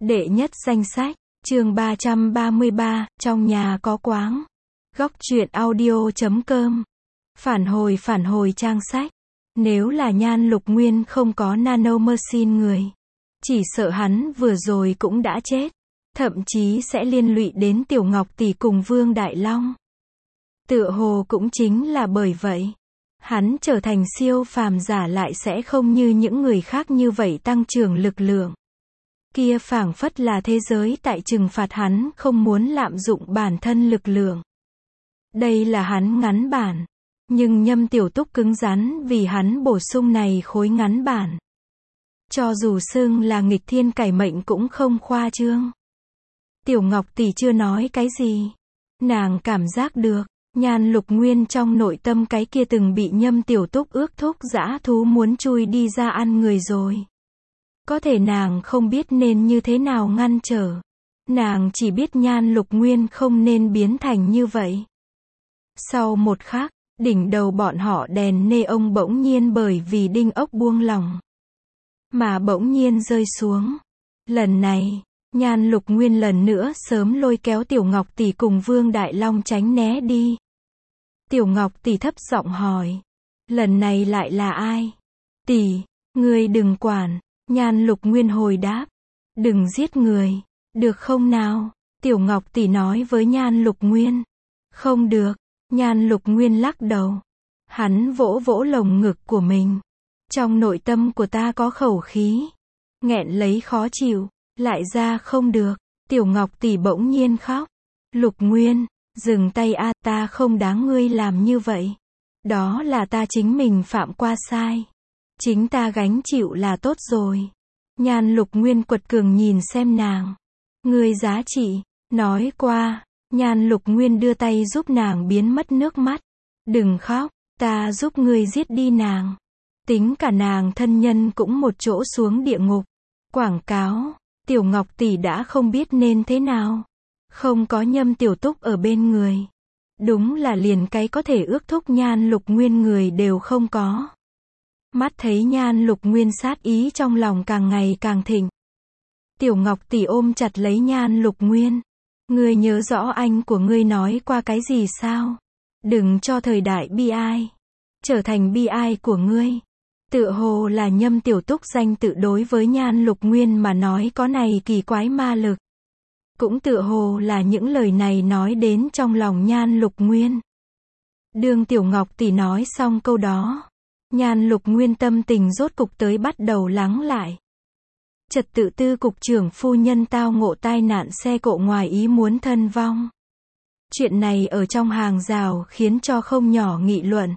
Đệ nhất danh sách, chương 333, trong nhà có quáng. Góc truyện audio.com. Phản hồi trang sách. Nếu là Nhan Lục Nguyên không có nanomachine người, chỉ sợ hắn vừa rồi cũng đã chết. Thậm chí sẽ liên lụy đến Tiểu Ngọc tỷ cùng Vương Đại Long. Tựa hồ cũng chính là bởi vậy, hắn trở thành siêu phàm giả lại sẽ không như những người khác như vậy tăng trưởng lực lượng. Kia phảng phất là thế giới tại trừng phạt hắn không muốn lạm dụng bản thân lực lượng. Đây là hắn ngắn bản. Nhưng Nhâm Tiểu Túc cứng rắn vì hắn bổ sung này khối ngắn bản. Cho dù xưng là nghịch thiên cải mệnh cũng không khoa trương. Tiểu Ngọc tỷ chưa nói cái gì. Nàng cảm giác được, Nhan Lục Nguyên trong nội tâm cái kia từng bị Nhâm Tiểu Túc ước thúc dã thú muốn chui đi ra ăn người rồi. Có thể nàng không biết nên như thế nào ngăn trở. Nàng chỉ biết Nhan Lục Nguyên không nên biến thành như vậy. Sau một khắc, đỉnh đầu bọn họ đèn neon bỗng nhiên bởi vì đinh ốc buông lỏng mà bỗng nhiên rơi xuống. Lần này, Nhan Lục Nguyên lần nữa sớm lôi kéo Tiểu Ngọc tỷ cùng Vương Đại Long tránh né đi. Tiểu Ngọc tỷ thấp giọng hỏi, lần này lại là ai? Tỷ, ngươi đừng quản. Nhan Lục Nguyên hồi đáp, đừng giết người, được không nào? Tiểu Ngọc tỷ nói với Nhan Lục Nguyên. Không được. Nhan Lục Nguyên lắc đầu. Hắn vỗ vỗ lồng ngực của mình. Trong nội tâm của ta có khẩu khí. Nghẹn lấy khó chịu. Lại ra không được. Tiểu Ngọc tỷ bỗng nhiên khóc. Lục Nguyên, dừng tay a, ta không đáng ngươi làm như vậy. Đó là ta chính mình phạm qua sai. Chính ta gánh chịu là tốt rồi. Nhan Lục Nguyên quật cường nhìn xem nàng. Ngươi giá trị, nói qua. Nhan Lục Nguyên đưa tay giúp nàng biến mất nước mắt. Đừng khóc, ta giúp ngươi giết đi nàng. Tính cả nàng thân nhân cũng một chỗ xuống địa ngục. Quảng cáo, Tiểu Ngọc tỷ đã không biết nên thế nào. Không có Nhâm Tiểu Túc ở bên người. Đúng là liền cái có thể ước thúc Nhan Lục Nguyên người đều không có. Mắt thấy Nhan Lục Nguyên sát ý trong lòng càng ngày càng thịnh. Tiểu Ngọc tỷ ôm chặt lấy Nhan Lục Nguyên. Ngươi nhớ rõ anh của ngươi nói qua cái gì sao? Đừng cho thời đại bi ai trở thành bi ai của ngươi. Tựa hồ là Nhâm Tiểu Túc danh tự đối với Nhan Lục Nguyên mà nói có này kỳ quái ma lực. Cũng tựa hồ là những lời này nói đến trong lòng Nhan Lục Nguyên. Đương Tiểu Ngọc tỷ nói xong câu đó, Nhan Lục Nguyên tâm tình rốt cục tới bắt đầu lắng lại. Trật tự tư cục trưởng phu nhân tao ngộ tai nạn xe cộ ngoài ý muốn thân vong. Chuyện này ở trong hàng rào khiến cho không nhỏ nghị luận.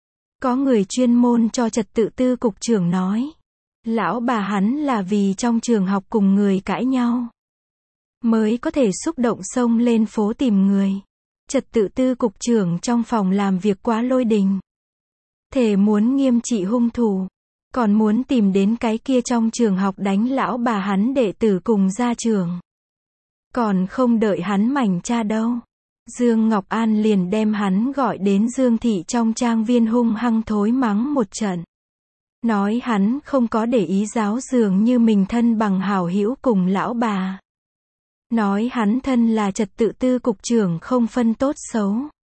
Có người chuyên môn cho trật tự tư cục trưởng nói. Lão bà hắn là vì trong trường học cùng người cãi nhau. Mới có thể xúc động xông lên phố tìm người. Trật tự tư cục trưởng trong phòng làm việc quá lôi đình. Thề muốn nghiêm trị hung thủ. Còn muốn tìm đến cái kia trong trường học đánh lão bà hắn đệ tử cùng gia trưởng. Còn không đợi hắn mảnh cha đâu. Dương Ngọc An liền đem hắn gọi đến Dương Thị trong trang viên hung hăng thối mắng một trận. Nói hắn không có để ý giáo dường như mình thân bằng hảo hữu cùng lão bà. Nói hắn thân là trật tự tư cục trưởng không phân tốt xấu.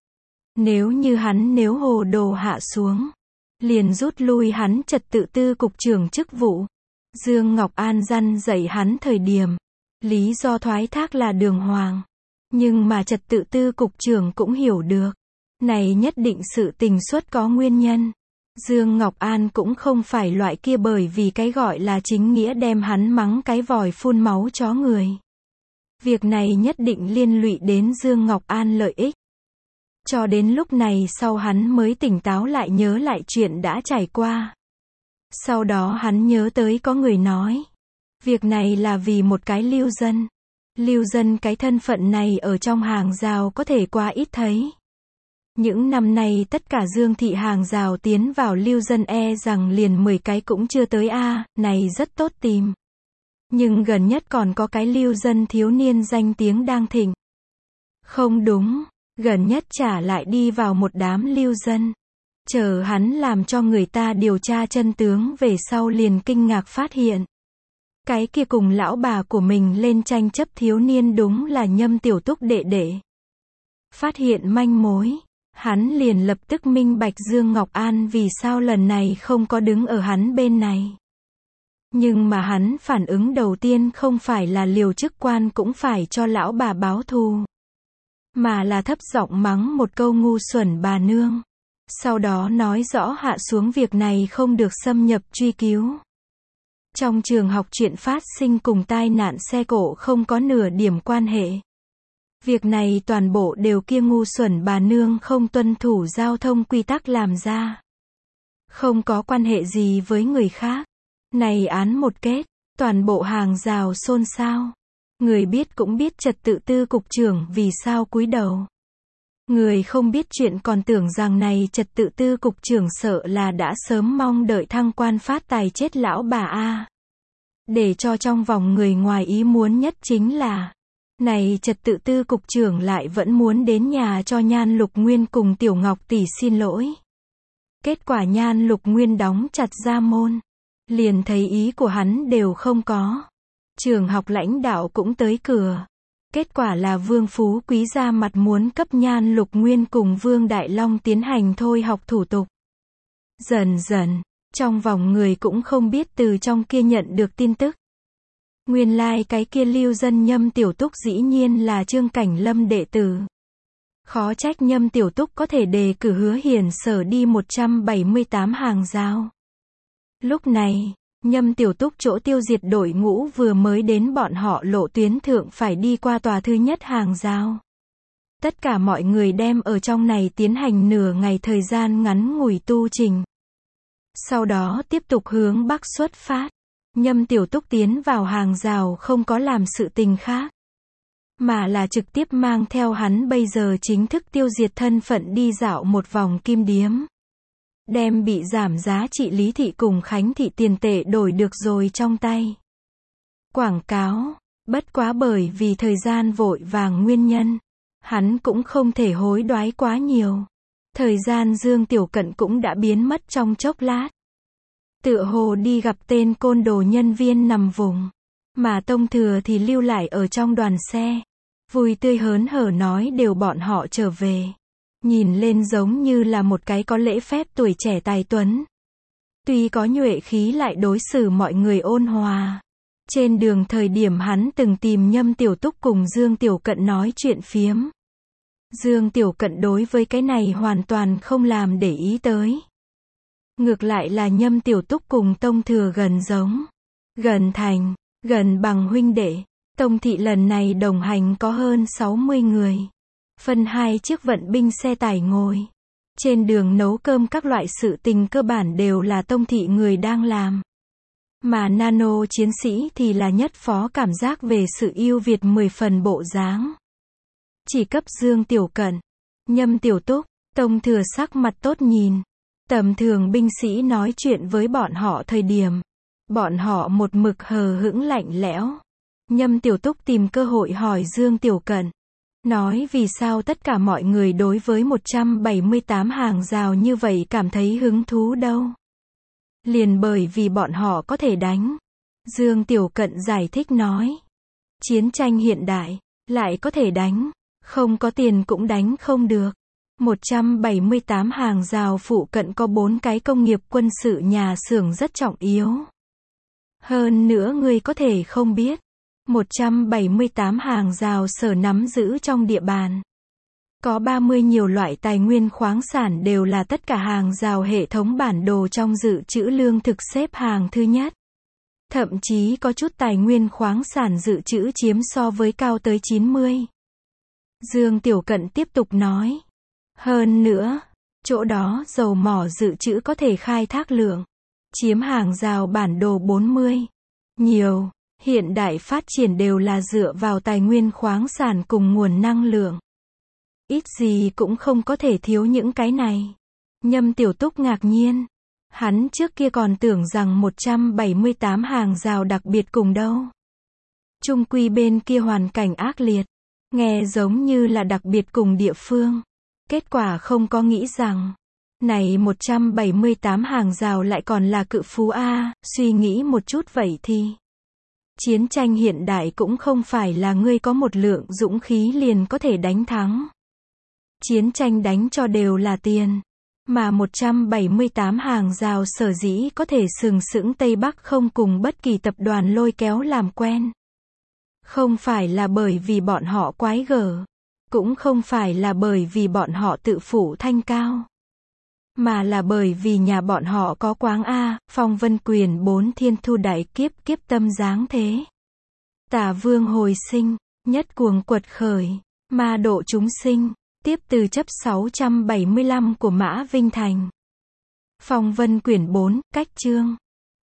Nếu như hắn hồ đồ hạ xuống, liền rút lui hắn trật tự tư cục trưởng chức vụ. Dương Ngọc An răn dạy hắn thời điểm. Lý do thoái thác là đường hoàng. Nhưng mà trật tự tư cục trưởng cũng hiểu được. Này nhất định sự tình xuất có nguyên nhân. Dương Ngọc An cũng không phải loại kia bởi vì cái gọi là chính nghĩa đem hắn mắng cái vòi phun máu chó người. Việc này nhất định liên lụy đến Dương Ngọc An lợi ích. Cho đến lúc này sau hắn mới tỉnh táo lại nhớ lại chuyện đã trải qua. Sau đó hắn nhớ tới có người nói. Việc này là vì một cái lưu dân. Lưu dân cái thân phận này ở trong hàng rào có thể quá ít thấy. Những năm nay tất cả Dương Thị hàng rào tiến vào lưu dân rằng liền 10 cái cũng chưa tới này rất tốt tìm. Nhưng gần nhất còn có cái lưu dân thiếu niên danh tiếng đang thịnh. Không đúng. Gần nhất trả lại đi vào một đám lưu dân. Chờ hắn làm cho người ta điều tra chân tướng về sau liền kinh ngạc phát hiện. Cái kia cùng lão bà của mình lên tranh chấp thiếu niên đúng là Nhâm Tiểu Túc đệ đệ. Phát hiện manh mối, hắn liền lập tức minh bạch Dương Ngọc An vì sao lần này không có đứng ở hắn bên này. Nhưng mà hắn phản ứng đầu tiên không phải là liều chức quan cũng phải cho lão bà báo thù, mà là thấp giọng mắng một câu ngu xuẩn bà nương. Sau đó nói rõ hạ xuống việc này không được xâm nhập truy cứu. Trong trường học chuyện phát sinh cùng tai nạn xe cộ không có nửa điểm quan hệ. Việc này toàn bộ đều kia ngu xuẩn bà nương không tuân thủ giao thông quy tắc làm ra. Không có quan hệ gì với người khác. Này án một kết, toàn bộ hàng rào xôn xao. Người biết cũng biết trật tự tư cục trưởng vì sao cúi đầu. Người không biết chuyện còn tưởng rằng này trật tự tư cục trưởng sợ là đã sớm mong đợi thăng quan phát tài chết lão bà a. Để cho trong vòng người ngoài ý muốn nhất chính là, này trật tự tư cục trưởng lại vẫn muốn đến nhà cho Nhan Lục Nguyên cùng Tiểu Ngọc tỷ xin lỗi. Kết quả Nhan Lục Nguyên đóng chặt ra môn, liền thấy ý của hắn đều không có. Trường học lãnh đạo cũng tới cửa. Kết quả là Vương Phú Quý ra mặt muốn cấp Nhan Lục Nguyên cùng Vương Đại Long tiến hành thôi học thủ tục. Dần dần, trong vòng người cũng không biết từ trong kia nhận được tin tức. Nguyên lai cái kia lưu dân Nhâm Tiểu Túc dĩ nhiên là Trương Cảnh Lâm đệ tử. Khó trách Nhâm Tiểu Túc có thể đề cử Hứa Hiển Sở đi 178 hàng rào. Lúc này, Nhâm Tiểu Túc chỗ tiêu diệt đội ngũ vừa mới đến bọn họ lộ tuyến thượng phải đi qua tòa thứ nhất hàng rào. Tất cả mọi người đem ở trong này tiến hành nửa ngày thời gian ngắn ngủi tu trình. Sau đó tiếp tục hướng bắc xuất phát. Nhâm Tiểu Túc tiến vào hàng rào không có làm sự tình khác, mà là trực tiếp mang theo hắn bây giờ chính thức tiêu diệt thân phận đi dạo một vòng kim điếm. Đem bị giảm giá trị Lý Thị cùng Khánh Thị tiền tệ đổi được rồi trong tay. Quảng cáo, bất quá bởi vì thời gian vội vàng nguyên nhân, hắn cũng không thể hối đoái quá nhiều. Thời gian Dương Tiểu Cận cũng đã biến mất trong chốc lát. Tựa hồ đi gặp tên côn đồ nhân viên nằm vùng, mà Tông Thừa thì lưu lại ở trong đoàn xe. Vui tươi hớn hở nói đều bọn họ trở về. Nhìn lên giống như là một cái có lễ phép tuổi trẻ tài tuấn. Tuy có nhuệ khí lại đối xử mọi người ôn hòa. Trên đường thời điểm hắn từng tìm Nhâm Tiểu Túc cùng Dương Tiểu Cận nói chuyện phiếm. Dương Tiểu Cận đối với cái này hoàn toàn không làm để ý tới. Ngược lại là Nhâm Tiểu Túc cùng Tông Thừa gần giống, gần thành, gần bằng huynh đệ. Tông thị lần này đồng hành có hơn 60 người. Phân 2 chiếc vận binh xe tải ngồi. Trên đường nấu cơm các loại sự tình cơ bản đều là Tông thị người đang làm. Mà nano chiến sĩ thì là nhất phó cảm giác về sự ưu việt 10 phần bộ dáng. Chỉ cấp Dương Tiểu Cận, Nhâm Tiểu Túc, Tông Thừa sắc mặt tốt nhìn. Tầm thường binh sĩ nói chuyện với bọn họ thời điểm, bọn họ một mực hờ hững lạnh lẽo. Nhâm Tiểu Túc tìm cơ hội hỏi Dương Tiểu Cận, nói vì sao tất cả mọi người đối với 178 hàng rào như vậy cảm thấy hứng thú đâu. Liền bởi vì bọn họ có thể đánh. Dương Tiểu Cận giải thích nói, chiến tranh hiện đại, lại có thể đánh, không có tiền cũng đánh không được. 178 hàng rào phụ cận có 4 cái công nghiệp quân sự nhà xưởng rất trọng yếu. Hơn nữa ngươi có thể không biết, 178 hàng rào sở nắm giữ trong địa bàn. Có 30 nhiều loại tài nguyên khoáng sản đều là tất cả hàng rào hệ thống bản đồ trong dự trữ lương thực xếp hàng thứ nhất. Thậm chí có chút tài nguyên khoáng sản dự trữ chiếm so với cao tới 90. Dương Tiểu Cận tiếp tục nói. Hơn nữa, chỗ đó dầu mỏ dự trữ có thể khai thác lượng, chiếm hàng rào bản đồ 40. Nhiều, hiện đại phát triển đều là dựa vào tài nguyên khoáng sản cùng nguồn năng lượng. Ít gì cũng không có thể thiếu những cái này. Nhâm Tiểu Túc ngạc nhiên. Hắn trước kia còn tưởng rằng 178 hàng rào đặc biệt cùng đâu. Trung quy bên kia hoàn cảnh ác liệt. Nghe giống như là đặc biệt cùng địa phương. Kết quả không có nghĩ rằng, này 178 hàng rào lại còn là cự phú A, suy nghĩ một chút vậy thì. Chiến tranh hiện đại cũng không phải là ngươi có một lượng dũng khí liền có thể đánh thắng. Chiến tranh đánh cho đều là tiền. Mà 178 hàng rào sở dĩ có thể sừng sững Tây Bắc không cùng bất kỳ tập đoàn lôi kéo làm quen. Không phải là bởi vì bọn họ quái gở. Cũng không phải là bởi vì bọn họ tự phủ thanh cao. Mà là bởi vì nhà bọn họ có quáng A, phong vân quyền 4 thiên thu đại kiếp kiếp tâm dáng thế. Tả vương hồi sinh, nhất cuồng quật khởi, ma độ chúng sinh, tiếp từ chấp 675 của Mã Vinh Thành. Phong vân quyển 4, cách chương.